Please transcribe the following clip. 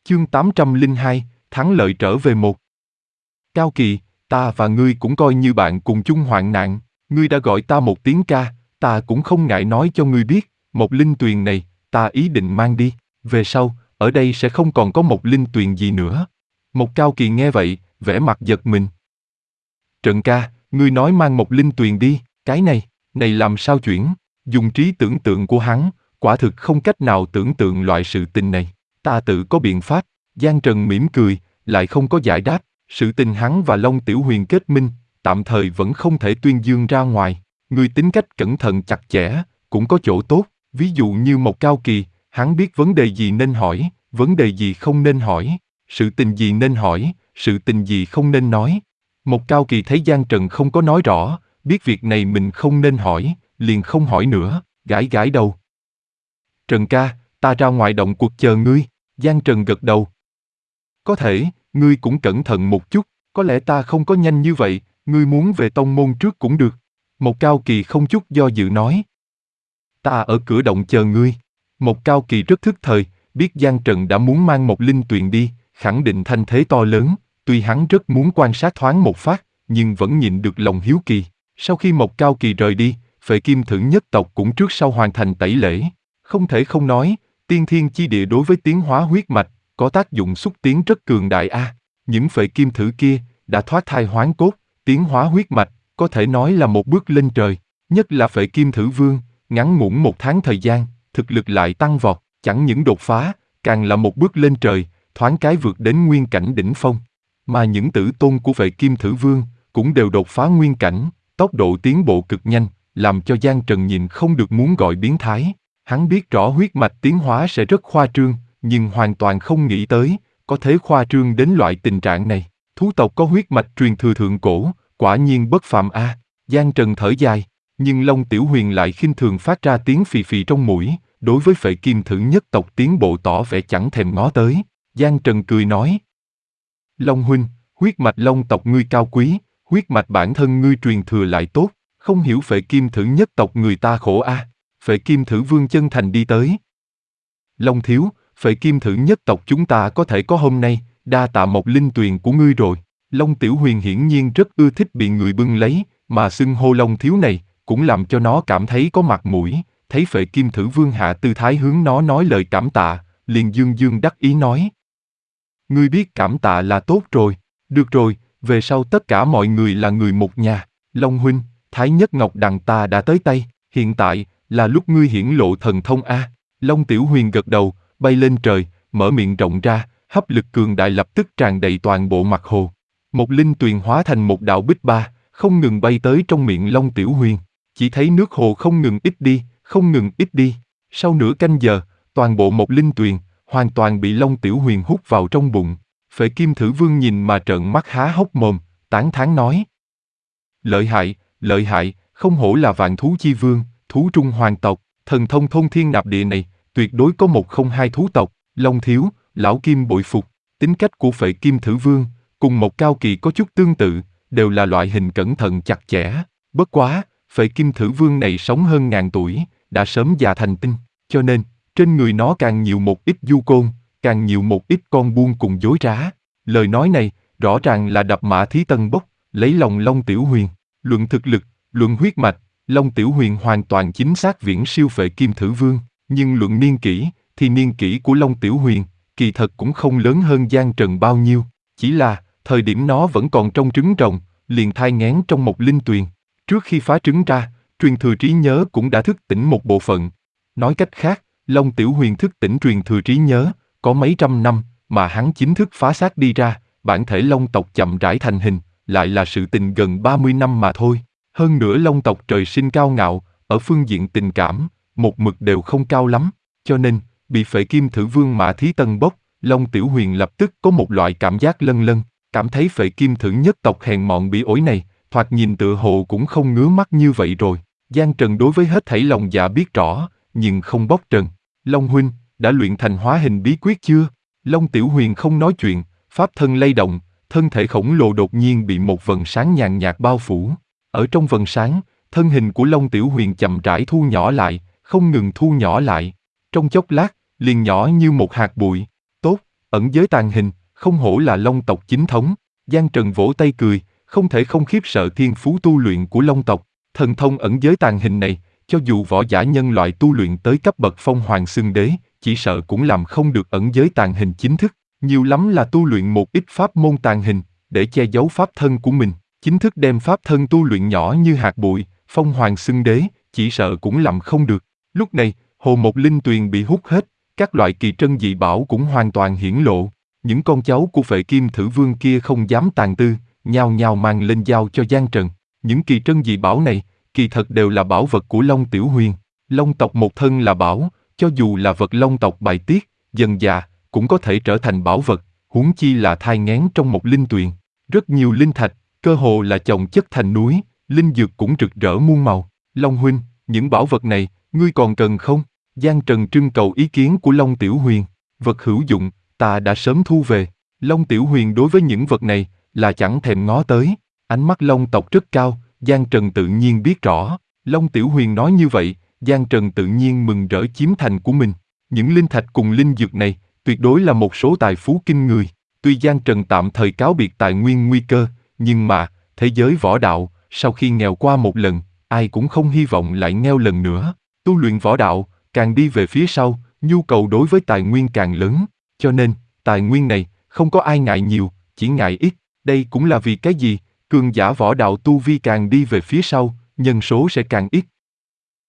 Chương 802, thắng lợi trở về một. Cao Kỳ, ta và ngươi cũng coi như bạn cùng chung hoạn nạn, ngươi đã gọi ta một tiếng ca, ta cũng không ngại nói cho ngươi biết, một linh tuyền này, ta ý định mang đi, về sau, ở đây sẽ không còn có một linh tuyền gì nữa. Một Cao Kỳ nghe vậy, vẻ mặt giật mình. Trần ca, ngươi nói mang một linh tuyền đi, cái này làm sao chuyển, dùng trí tưởng tượng của hắn, quả thực không cách nào tưởng tượng loại sự tình này, ta tự có biện pháp. Giang Trần mỉm cười, lại không có giải đáp, sự tình hắn và Long Tiểu Huyền kết minh, tạm thời vẫn không thể tuyên dương ra ngoài. Người tính cách cẩn thận chặt chẽ, cũng có chỗ tốt, ví dụ như một Cao Kỳ, hắn biết vấn đề gì nên hỏi, vấn đề gì không nên hỏi, sự tình gì nên hỏi, sự tình gì không nên nói. Một Cao Kỳ thấy Giang Trần không có nói rõ, biết việc này mình không nên hỏi, liền không hỏi nữa, gãi gãi đầu. Trần ca, ta ra ngoài động cuộc chờ ngươi. Giang Trần gật đầu. Có thể, ngươi cũng cẩn thận một chút, có lẽ ta không có nhanh như vậy, ngươi muốn về tông môn trước cũng được. Một Cao Kỳ không chút do dự nói. Ta ở cửa động chờ ngươi. Một Cao Kỳ rất thức thời, biết Giang Trần đã muốn mang một linh tuyền đi, khẳng định thanh thế to lớn, tuy hắn rất muốn quan sát thoáng một phát, nhưng vẫn nhịn được lòng hiếu kỳ. Sau khi một Cao Kỳ rời đi, Phệ Kim Thử nhất tộc cũng trước sau hoàn thành tẩy lễ. Không thể không nói, tiên thiên chi địa đối với tiến hóa huyết mạch, có tác dụng xúc tiến rất cường đại a. Những Phệ Kim Thử kia, đã thoát thai hoán cốt, tiến hóa huyết mạch, có thể nói là một bước lên trời. Nhất là Phệ Kim Thử Vương, ngắn ngủn 1 tháng thời gian, thực lực lại tăng vọt, chẳng những đột phá, càng là một bước lên trời, thoáng cái vượt đến nguyên cảnh đỉnh phong. Mà những tử tôn của Phệ Kim Thử Vương, cũng đều đột phá nguyên cảnh, tốc độ tiến bộ cực nhanh, làm cho Giang Trần nhìn không được muốn gọi biến thái. Hắn biết rõ huyết mạch tiến hóa sẽ rất khoa trương, nhưng hoàn toàn không nghĩ tới, có thể khoa trương đến loại tình trạng này. Thú tộc có huyết mạch truyền thừa thượng cổ, quả nhiên bất phàm a. Giang Trần thở dài, nhưng Long Tiểu Huyền lại khinh thường phát ra tiếng phì phì trong mũi, đối với Phệ Kim Thử nhất tộc tiến bộ tỏ vẻ chẳng thèm ngó tới. Giang Trần cười nói. Long huynh, huyết mạch Long tộc ngươi cao quý, huyết mạch bản thân ngươi truyền thừa lại tốt, không hiểu Phệ Kim Thử nhất tộc người ta khổ a. Phệ Kim Thử Vương chân thành đi tới. Long thiếu, Phệ Kim Thử nhất tộc chúng ta có thể có hôm nay, đa tạ một linh tuyền của ngươi rồi. Long Tiểu Huyền hiển nhiên rất ưa thích bị người bưng lấy, mà xưng hô Long thiếu này, cũng làm cho nó cảm thấy có mặt mũi, thấy Phệ Kim Thử Vương hạ tư thái hướng nó nói lời cảm tạ, liền dương dương đắc ý nói. Ngươi biết cảm tạ là tốt rồi, được rồi, về sau tất cả mọi người là người một nhà. Long huynh, Thái Nhất Ngọc Đằng ta đã tới tay, hiện tại là lúc ngươi hiển lộ thần thông a. Long Tiểu Huyền gật đầu, bay lên trời, mở miệng rộng ra, hấp lực cường đại lập tức tràn đầy toàn bộ mặt hồ. Một linh tuyền hóa thành một đạo bích ba, không ngừng bay tới trong miệng Long Tiểu Huyền. Chỉ thấy nước hồ không ngừng ít đi, không ngừng ít đi. Sau nửa canh giờ, toàn bộ một linh tuyền hoàn toàn bị Long Tiểu Huyền hút vào trong bụng. Phệ Kim Thử Vương nhìn mà trợn mắt há hốc mồm, tán thán nói: lợi hại, không hổ là vạn thú chi vương, thú trung hoàng tộc, thần thông thôn thiên nạp địa này, tuyệt đối có một không hai thú tộc. Long thiếu, lão Kim bội phục. Tính cách của Phệ Kim Thử Vương cùng một Cao Kỳ có chút tương tự, đều là loại hình cẩn thận chặt chẽ. Bất quá, Phệ Kim Thử Vương này sống hơn 1000 tuổi, đã sớm già thành tinh, cho nên trên người nó càng nhiều một ít du côn, càng nhiều một ít con buôn cùng dối trá. Lời nói này rõ ràng là đập mã thí tân bốc, lấy lòng Long Tiểu Huyền. Luận thực lực, luận huyết mạch, Long Tiểu Huyền hoàn toàn chính xác viễn siêu Phệ Kim Thử Vương, nhưng luận niên kỷ, thì niên kỷ của Long Tiểu Huyền, kỳ thật cũng không lớn hơn Giang Trần bao nhiêu, chỉ là, thời điểm nó vẫn còn trong trứng rồng, liền thai nghén trong một linh tuyền. Trước khi phá trứng ra, truyền thừa trí nhớ cũng đã thức tỉnh một bộ phận. Nói cách khác, Long Tiểu Huyền thức tỉnh truyền thừa trí nhớ, có mấy trăm năm, mà hắn chính thức phá xác đi ra, bản thể Long tộc chậm rãi thành hình, lại là sự tình gần 30 năm mà thôi. Hơn nữa Long tộc trời sinh cao ngạo, ở phương diện tình cảm, một mực đều không cao lắm, cho nên, bị Phệ Kim Thử Vương mã thí tân bốc, Long Tiểu Huyền lập tức có một loại cảm giác lân lân, cảm thấy Phệ Kim Thử nhất tộc hèn mọn bỉ ổi này, thoạt nhìn tựa hồ cũng không ngứa mắt như vậy rồi. Giang Trần đối với hết thảy lòng dạ biết rõ, nhưng không bóc trần. Long huynh, đã luyện thành hóa hình bí quyết chưa? Long Tiểu Huyền không nói chuyện, pháp thân lay động, thân thể khổng lồ đột nhiên bị một vầng sáng nhàn nhạt bao phủ. Ở trong vầng sáng, thân hình của Long Tiểu Huyền chậm rãi thu nhỏ lại, không ngừng thu nhỏ lại. Trong chốc lát, liền nhỏ như một hạt bụi. Tốt, ẩn giới tàng hình, không hổ là Long tộc chính thống. Giang Trần vỗ tay cười, không thể không khiếp sợ thiên phú tu luyện của Long tộc. Thần thông ẩn giới tàng hình này, cho dù võ giả nhân loại tu luyện tới cấp bậc Phong Hoàng Xưng Đế, chỉ sợ cũng làm không được ẩn giới tàng hình chính thức. Nhiều lắm là tu luyện một ít pháp môn tàng hình, để che giấu pháp thân của mình. Chính thức đem pháp thân tu luyện nhỏ như hạt bụi, Phong Hoàng Xưng Đế, chỉ sợ cũng làm không được. Lúc này, hồ một linh tuyền bị hút hết, các loại kỳ trân dị bảo cũng hoàn toàn hiển lộ. Những con cháu của Phệ Kim Thử Vương kia không dám tàn tư, nhao nhao mang lên giao cho Giang Trần. Những kỳ trân dị bảo này, kỳ thật đều là bảo vật của Long Tiểu Huyền. Long tộc một thân là bảo, cho dù là vật Long tộc bài tiết, dần già, cũng có thể trở thành bảo vật, huống chi là thai nghén trong một linh tuyền. Rất nhiều linh thạch, cơ hồ là chồng chất thành núi, linh dược cũng rực rỡ muôn màu. Long huynh, những bảo vật này, ngươi còn cần không? Giang Trần trưng cầu ý kiến của Long Tiểu Huyền. Vật hữu dụng, ta đã sớm thu về. Long Tiểu Huyền đối với những vật này, là chẳng thèm ngó tới. Ánh mắt Long tộc rất cao, Giang Trần tự nhiên biết rõ. Long Tiểu Huyền nói như vậy, Giang Trần tự nhiên mừng rỡ chiếm thành của mình. Những linh thạch cùng linh dược này, tuyệt đối là một số tài phú kinh người. Tuy Giang Trần tạm thời cáo biệt tài nguyên nguy cơ, nhưng mà, thế giới võ đạo, sau khi nghèo qua một lần, ai cũng không hy vọng lại nghèo lần nữa. Tu luyện võ đạo, càng đi về phía sau, nhu cầu đối với tài nguyên càng lớn. Cho nên, tài nguyên này, không có ai ngại nhiều, chỉ ngại ít. Đây cũng là vì cái gì? Cường giả võ đạo tu vi càng đi về phía sau, nhân số sẽ càng ít.